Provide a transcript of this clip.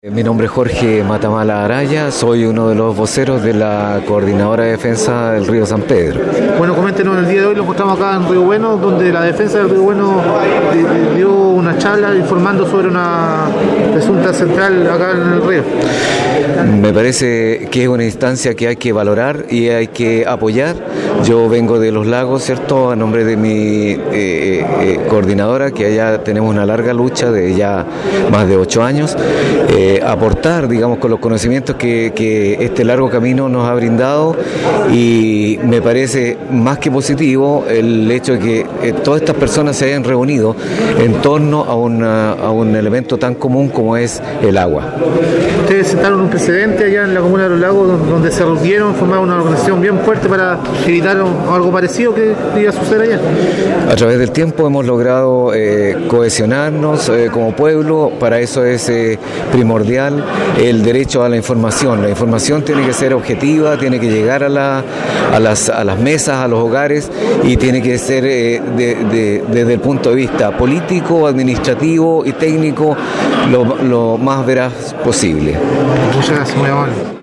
Mi nombre es Jorge Matamala Araya, soy uno de los voceros de la Coordinadora de Defensa del Río San Pedro. Bueno, coméntenos, el día de hoy lo encontramos acá en Río Bueno, donde la defensa del Río Bueno dio una charla informando sobre una presunta central acá en el río. Me parece que es una instancia que hay que valorar y hay que apoyar. Yo vengo de Los Lagos, ¿cierto?, a nombre de mi coordinadora, que allá tenemos una larga lucha de ya más de 8 años. Aportar, digamos, con los conocimientos que este largo camino nos ha brindado, y me parece más que positivo el hecho de que todas estas personas se hayan reunido en torno a un elemento tan común como es el agua. Ustedes sentaron un precedente allá en la comuna de Los Lagos, donde se reunieron, formaron una organización bien fuerte para evitar algo parecido que iba a suceder allá. A través del tiempo hemos logrado cohesionarnos como pueblo. Para eso es primordial el derecho a la información. La información tiene que ser objetiva, tiene que llegar a las mesas, a los hogares, y tiene que ser desde el punto de vista político, administrativo y técnico lo más veraz posible. Muchas gracias, muy amable.